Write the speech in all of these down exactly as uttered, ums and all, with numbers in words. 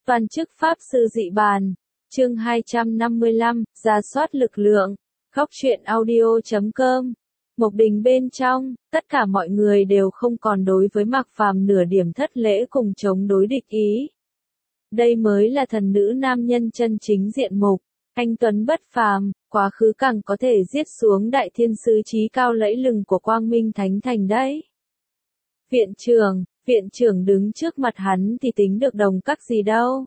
Toàn chức Pháp Sư Dị Bàn, chương hai trăm năm mươi lăm, rà soát lực lượng, góc truyện audio chấm com. Mộc Đình bên trong, tất cả mọi người đều không còn đối với Mạc Phàm nửa điểm thất lễ cùng chống đối địch ý. Đây mới là thần nữ nam nhân chân chính diện mục, anh tuấn bất phàm, quá khứ càng có thể giết xuống đại thiên sứ trí cao lẫy lừng của Quang Minh Thánh Thành đấy. Viện trưởng, viện trưởng đứng trước mặt hắn thì tính được đồng các gì đâu.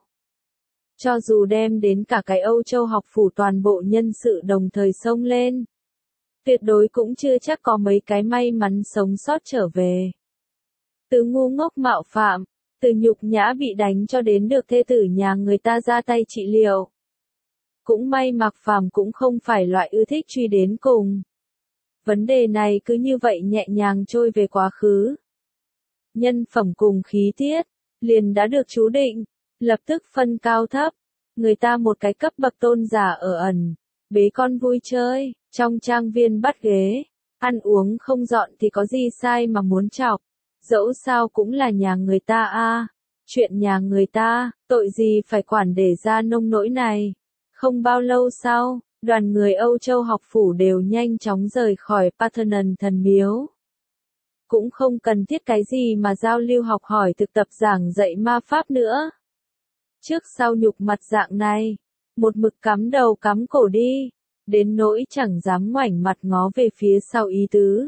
Cho dù đem đến cả cái Âu Châu học phủ toàn bộ nhân sự đồng thời xông lên, tuyệt đối cũng chưa chắc có mấy cái may mắn sống sót trở về. Từ ngu ngốc mạo phạm, từ nhục nhã bị đánh cho đến được thê tử nhà người ta ra tay trị liệu. Cũng may Mạc Phàm cũng không phải loại ưa thích truy đến cùng. Vấn đề này cứ như vậy nhẹ nhàng trôi về quá khứ. Nhân phẩm cùng khí tiết, liền đã được chú định, lập tức phân cao thấp. Người ta một cái cấp bậc tôn giả ở ẩn, bế con vui chơi, trong trang viên bắt ghế, ăn uống không dọn thì có gì sai mà muốn chọc. Dẫu sao cũng là nhà người ta a, chuyện nhà người ta, tội gì phải quản để ra nông nỗi này. Không bao lâu sau, đoàn người Âu Châu học phủ đều nhanh chóng rời khỏi Parthenon thần miếu. Cũng không cần thiết cái gì mà giao lưu học hỏi thực tập giảng dạy ma pháp nữa. Trước sau nhục mặt dạng này, một mực cắm đầu cắm cổ đi, đến nỗi chẳng dám ngoảnh mặt ngó về phía sau ý tứ.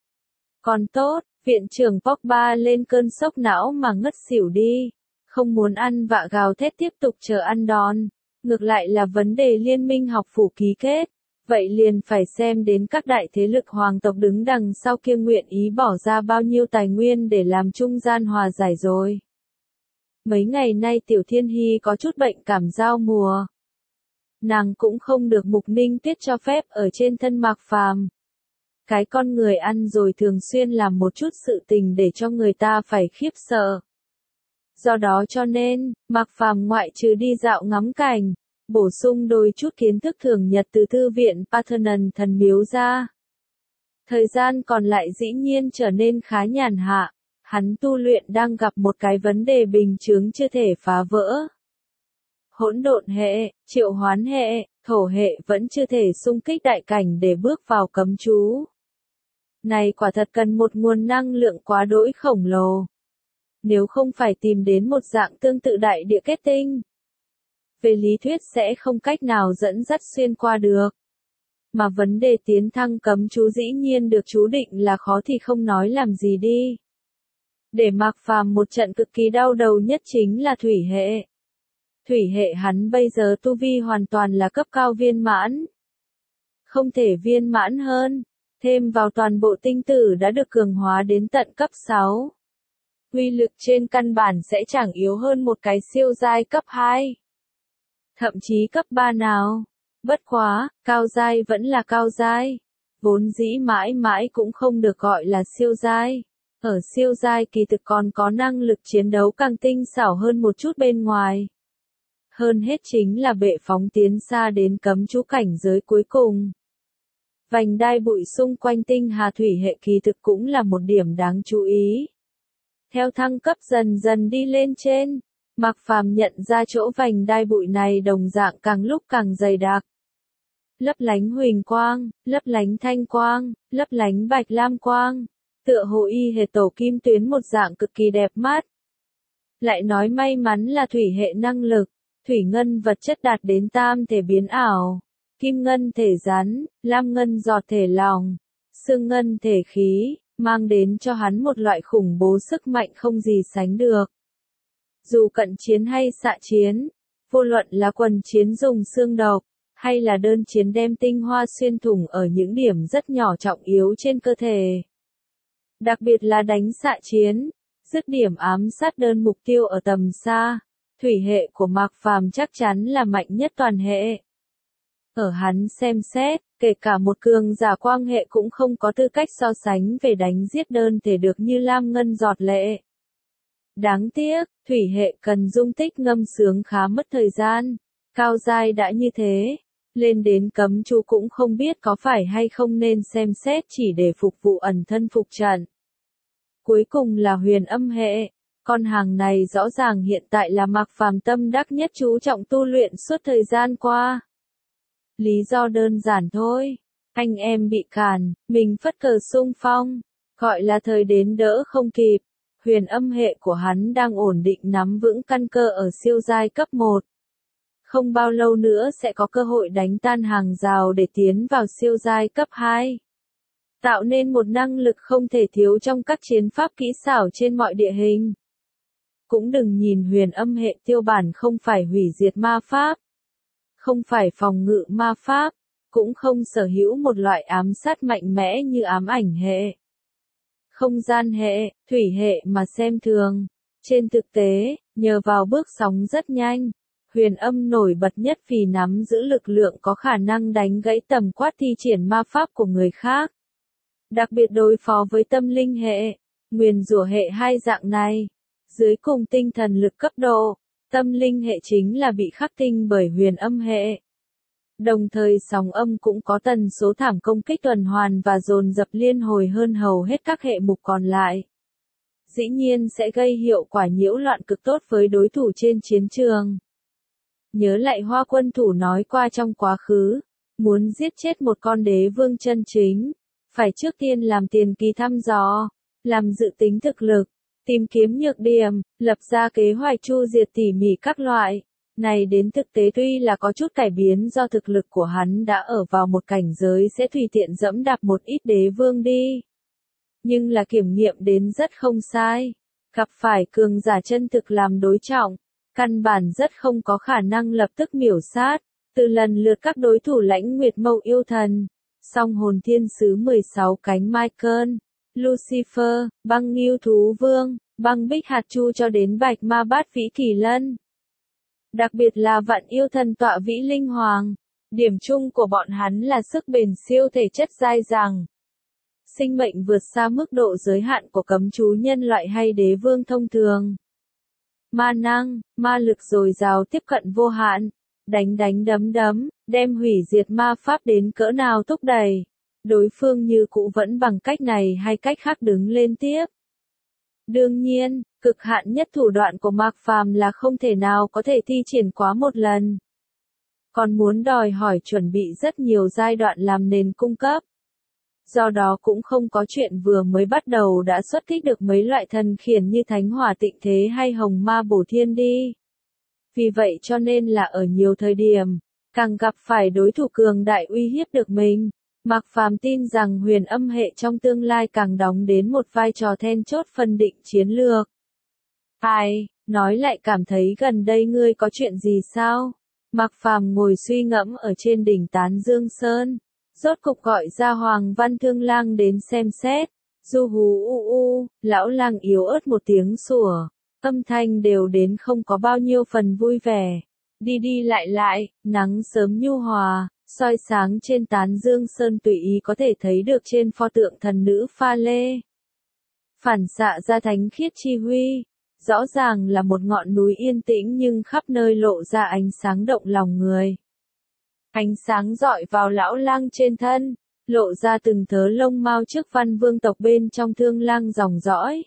Còn tốt, viện trưởng Pogba lên cơn sốc não mà ngất xỉu đi, không muốn ăn vạ gào thét tiếp tục chờ ăn đòn, ngược lại là vấn đề liên minh học phủ ký kết, vậy liền phải xem đến các đại thế lực hoàng tộc đứng đằng sau kia nguyện ý bỏ ra bao nhiêu tài nguyên để làm trung gian hòa giải rồi. Mấy ngày nay Tiểu Thiên Hy có chút bệnh cảm giao mùa. Nàng cũng không được Mục Ninh Tuyết cho phép ở trên thân Mạc Phàm. Cái con người ăn rồi thường xuyên làm một chút sự tình để cho người ta phải khiếp sợ. Do đó cho nên, Mạc Phàm ngoại trừ đi dạo ngắm cảnh, bổ sung đôi chút kiến thức thường nhật từ thư viện Parthenon thần miếu ra. Thời gian còn lại dĩ nhiên trở nên khá nhàn hạ, hắn tu luyện đang gặp một cái vấn đề bình chướng chưa thể phá vỡ. Hỗn độn hệ, triệu hoán hệ, thổ hệ vẫn chưa thể xung kích đại cảnh để bước vào cấm chú. Này quả thật cần một nguồn năng lượng quá đỗi khổng lồ. Nếu không phải tìm đến một dạng tương tự đại địa kết tinh, về lý thuyết sẽ không cách nào dẫn dắt xuyên qua được. Mà vấn đề tiến thăng cấm chú dĩ nhiên được chú định là khó thì không nói làm gì đi. Để Mạc Phàm một trận cực kỳ đau đầu nhất chính là thủy hệ. Thủy hệ hắn bây giờ tu vi hoàn toàn là cấp cao viên mãn. Không thể viên mãn hơn, thêm vào toàn bộ tinh tử đã được cường hóa đến tận cấp sáu. Uy lực trên căn bản sẽ chẳng yếu hơn một cái siêu giai cấp hai. Thậm chí cấp ba nào. Bất quá, cao giai vẫn là cao giai. Vốn dĩ mãi mãi cũng không được gọi là siêu giai. Ở siêu giai kỳ thực còn có năng lực chiến đấu càng tinh xảo hơn một chút bên ngoài. Hơn hết chính là bệ phóng tiến xa đến cấm chú cảnh giới cuối cùng. Vành đai bụi xung quanh tinh hà thủy hệ kỳ thực cũng là một điểm đáng chú ý. Theo thăng cấp dần dần đi lên trên, Mạc Phàm nhận ra chỗ vành đai bụi này đồng dạng càng lúc càng dày đặc. Lấp lánh huỳnh quang, lấp lánh thanh quang, lấp lánh bạch lam quang, tựa hồ y hệt tổ kim tuyến một dạng cực kỳ đẹp mắt. Lại nói may mắn là thủy hệ năng lực, thủy ngân vật chất đạt đến tam thể biến ảo, kim ngân thể rắn, lam ngân giọt thể lòng, xương ngân thể khí, mang đến cho hắn một loại khủng bố sức mạnh không gì sánh được. Dù cận chiến hay xạ chiến, vô luận là quần chiến dùng xương độc, hay là đơn chiến đem tinh hoa xuyên thủng ở những điểm rất nhỏ trọng yếu trên cơ thể. Đặc biệt là đánh xạ chiến, dứt điểm ám sát đơn mục tiêu ở tầm xa, thủy hệ của Mạc Phàm chắc chắn là mạnh nhất toàn hệ. Ở hắn xem xét, kể cả một cường giả quang hệ cũng không có tư cách so sánh về đánh giết đơn thể được như lam ngân giọt lệ. Đáng tiếc, thủy hệ cần dung tích ngâm sướng khá mất thời gian, cao giai đã như thế, lên đến cấm chú cũng không biết có phải hay không nên xem xét chỉ để phục vụ ẩn thân phục trận. Cuối cùng là huyền âm hệ, Con hàng này rõ ràng hiện tại là Mạc Phàm tâm đắc nhất chú trọng tu luyện suốt thời gian qua. Lý do đơn giản thôi, anh em bị cản, mình phất cờ xung phong, gọi là thời đến đỡ không kịp. Huyền âm hệ của hắn đang ổn định nắm vững căn cơ ở siêu giai cấp một. Không bao lâu nữa sẽ có cơ hội đánh tan hàng rào để tiến vào siêu giai cấp hai. Tạo nên một năng lực không thể thiếu trong các chiến pháp kỹ xảo trên mọi địa hình. Cũng đừng nhìn huyền âm hệ tiêu bản không phải hủy diệt ma pháp, không phải phòng ngự ma pháp, cũng không sở hữu một loại ám sát mạnh mẽ như ám ảnh hệ, không gian hệ, thủy hệ mà xem thường. Trên thực tế, nhờ vào bước sóng rất nhanh, huyền âm nổi bật nhất vì nắm giữ lực lượng có khả năng đánh gãy tầm quát thi triển ma pháp của người khác. Đặc biệt đối phó với tâm linh hệ, nguyền rủa hệ hai dạng này, dưới cùng tinh thần lực cấp độ, tâm linh hệ chính là bị khắc tinh bởi huyền âm hệ. Đồng thời sóng âm cũng có tần số thảm công kích tuần hoàn và dồn dập liên hồi hơn hầu hết các hệ mục còn lại. Dĩ nhiên sẽ gây hiệu quả nhiễu loạn cực tốt với đối thủ trên chiến trường. Nhớ lại Hoa Quân Thủ nói qua trong quá khứ, muốn giết chết một con đế vương chân chính, phải trước tiên làm tiền kỳ thăm dò, làm dự tính thực lực, tìm kiếm nhược điểm, lập ra kế hoạch chu diệt tỉ mỉ các loại. Này đến thực tế tuy là có chút cải biến do thực lực của hắn đã ở vào một cảnh giới sẽ tùy tiện dẫm đạp một ít đế vương đi. Nhưng là kiểm nghiệm đến rất không sai. Gặp phải cường giả chân thực làm đối trọng, căn bản rất không có khả năng lập tức miểu sát. Từ lần lượt các đối thủ Lãnh Nguyệt Mâu Yêu Thần, Song Hồn Thiên Sứ mười sáu cánh Michael, Lucifer, Băng Ngưu Thú Vương, Băng Bích Hạt Chu cho đến Bạch Ma Bát Vĩ Kỳ Lân. Đặc biệt là Vạn Yêu Thần Tọa Vĩ Linh Hoàng, điểm chung của bọn hắn là sức bền siêu thể chất dai dẳng. Sinh mệnh vượt xa mức độ giới hạn của cấm chú nhân loại hay đế vương thông thường. Ma năng, ma lực dồi dào tiếp cận vô hạn, đánh đánh đấm đấm, đem hủy diệt ma pháp đến cỡ nào thúc đẩy. Đối phương như cũ vẫn bằng cách này hay cách khác đứng lên tiếp. Đương nhiên, cực hạn nhất thủ đoạn của Mạc Phàm là không thể nào có thể thi triển quá một lần. Còn muốn đòi hỏi chuẩn bị rất nhiều giai đoạn làm nền cung cấp. Do đó cũng không có chuyện vừa mới bắt đầu đã xuất kích được mấy loại thần khiển như Thánh Hỏa Tịnh Thế hay Hồng Ma Bổ Thiên đi. Vì vậy cho nên là ở nhiều thời điểm, càng gặp phải đối thủ cường đại uy hiếp được mình, Mạc Phàm tin rằng huyền âm hệ trong tương lai càng đóng đến một vai trò then chốt phân định chiến lược. Ai, nói lại cảm thấy gần đây ngươi có chuyện gì sao? Mạc Phàm ngồi suy ngẫm ở trên đỉnh Tán Dương Sơn, rốt cục gọi ra Hoàng Văn Thương Lang đến xem xét. Du hú u u, lão lang yếu ớt một tiếng sủa, âm thanh đều đến không có bao nhiêu phần vui vẻ. Đi đi lại lại, nắng sớm nhu hòa, soi sáng trên Tán Dương Sơn tùy ý có thể thấy được trên pho tượng thần nữ pha lê. Phản xạ ra thánh khiết chi huy, rõ ràng là một ngọn núi yên tĩnh nhưng khắp nơi lộ ra ánh sáng động lòng người. Ánh sáng rọi vào lão lang trên thân, lộ ra từng thớ lông mao trước văn vương tộc bên trong Thương Lang dòng dõi.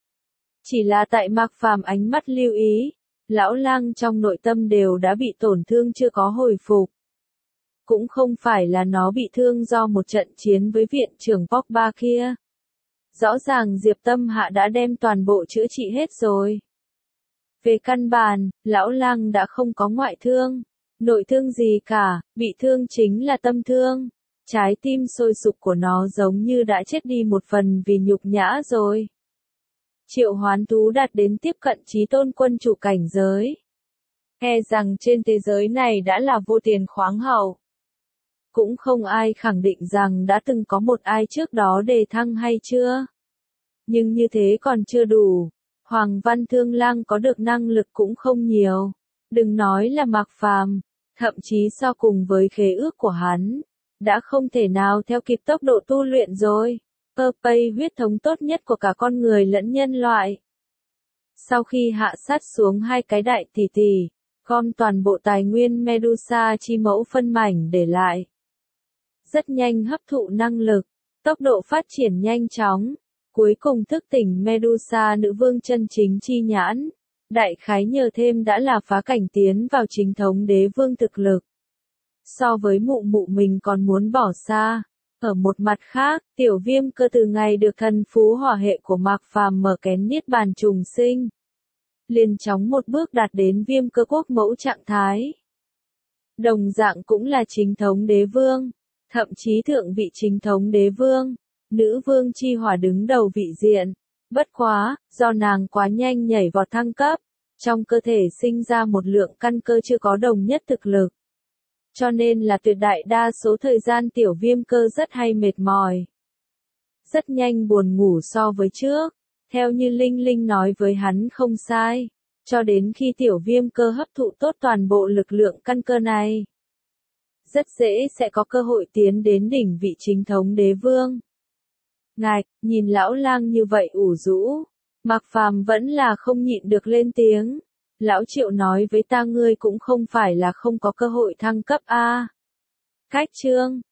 Chỉ là tại Mạc Phàm ánh mắt lưu ý, lão lang trong nội tâm đều đã bị tổn thương chưa có hồi phục. Cũng không phải là nó bị thương do một trận chiến với viện trưởng Pogba kia. Rõ ràng Diệp Tâm Hạ đã đem toàn bộ chữa trị hết rồi. Về căn bản, lão lang đã không có ngoại thương, nội thương gì cả, bị thương chính là tâm thương. Trái tim sôi sục của nó giống như đã chết đi một phần vì nhục nhã rồi. Triệu hoán thú đạt đến tiếp cận chí tôn quân chủ cảnh giới. E rằng trên thế giới này đã là vô tiền khoáng hậu. Cũng không ai khẳng định rằng đã từng có một ai trước đó đề thăng hay chưa. Nhưng như thế còn chưa đủ. Hoàng Văn Thương Lang có được năng lực cũng không nhiều. Đừng nói là Mạc Phàm, thậm chí so cùng với khế ước của hắn, đã không thể nào theo kịp tốc độ tu luyện rồi. Purpay huyết thống tốt nhất của cả con người lẫn nhân loại. Sau khi hạ sát xuống hai cái đại tỷ tỷ, gom toàn bộ tài nguyên Medusa chi mẫu phân mảnh để lại. Rất nhanh hấp thụ năng lực, tốc độ phát triển nhanh chóng, cuối cùng thức tỉnh Medusa nữ vương chân chính chi nhãn. Đại khái nhờ thêm đã là phá cảnh tiến vào chính thống đế vương thực lực. So với mụ mụ mình còn muốn bỏ xa. Ở một mặt khác, tiểu viêm cơ từ ngày được thần phú hỏa hệ của Mạc Phàm mở kén niết bàn trùng sinh. Liền chóng một bước đạt đến viêm cơ quốc mẫu trạng thái. Đồng dạng cũng là chính thống đế vương, thậm chí thượng vị chính thống đế vương, nữ vương chi hỏa đứng đầu vị diện. Bất quá, do nàng quá nhanh nhảy vọt thăng cấp, trong cơ thể sinh ra một lượng căn cơ chưa có đồng nhất thực lực. Cho nên là tuyệt đại đa số thời gian tiểu viêm cơ rất hay mệt mỏi. Rất nhanh buồn ngủ so với trước, theo như Linh Linh nói với hắn không sai, cho đến khi tiểu viêm cơ hấp thụ tốt toàn bộ lực lượng căn cơ này. Rất dễ sẽ có cơ hội tiến đến đỉnh vị chính thống đế vương. Ngài, nhìn lão lang như vậy ủ rũ, Mạc Phàm vẫn là không nhịn được lên tiếng. Lão Triệu nói với ta ngươi cũng không phải là không có cơ hội thăng cấp a. Cách chương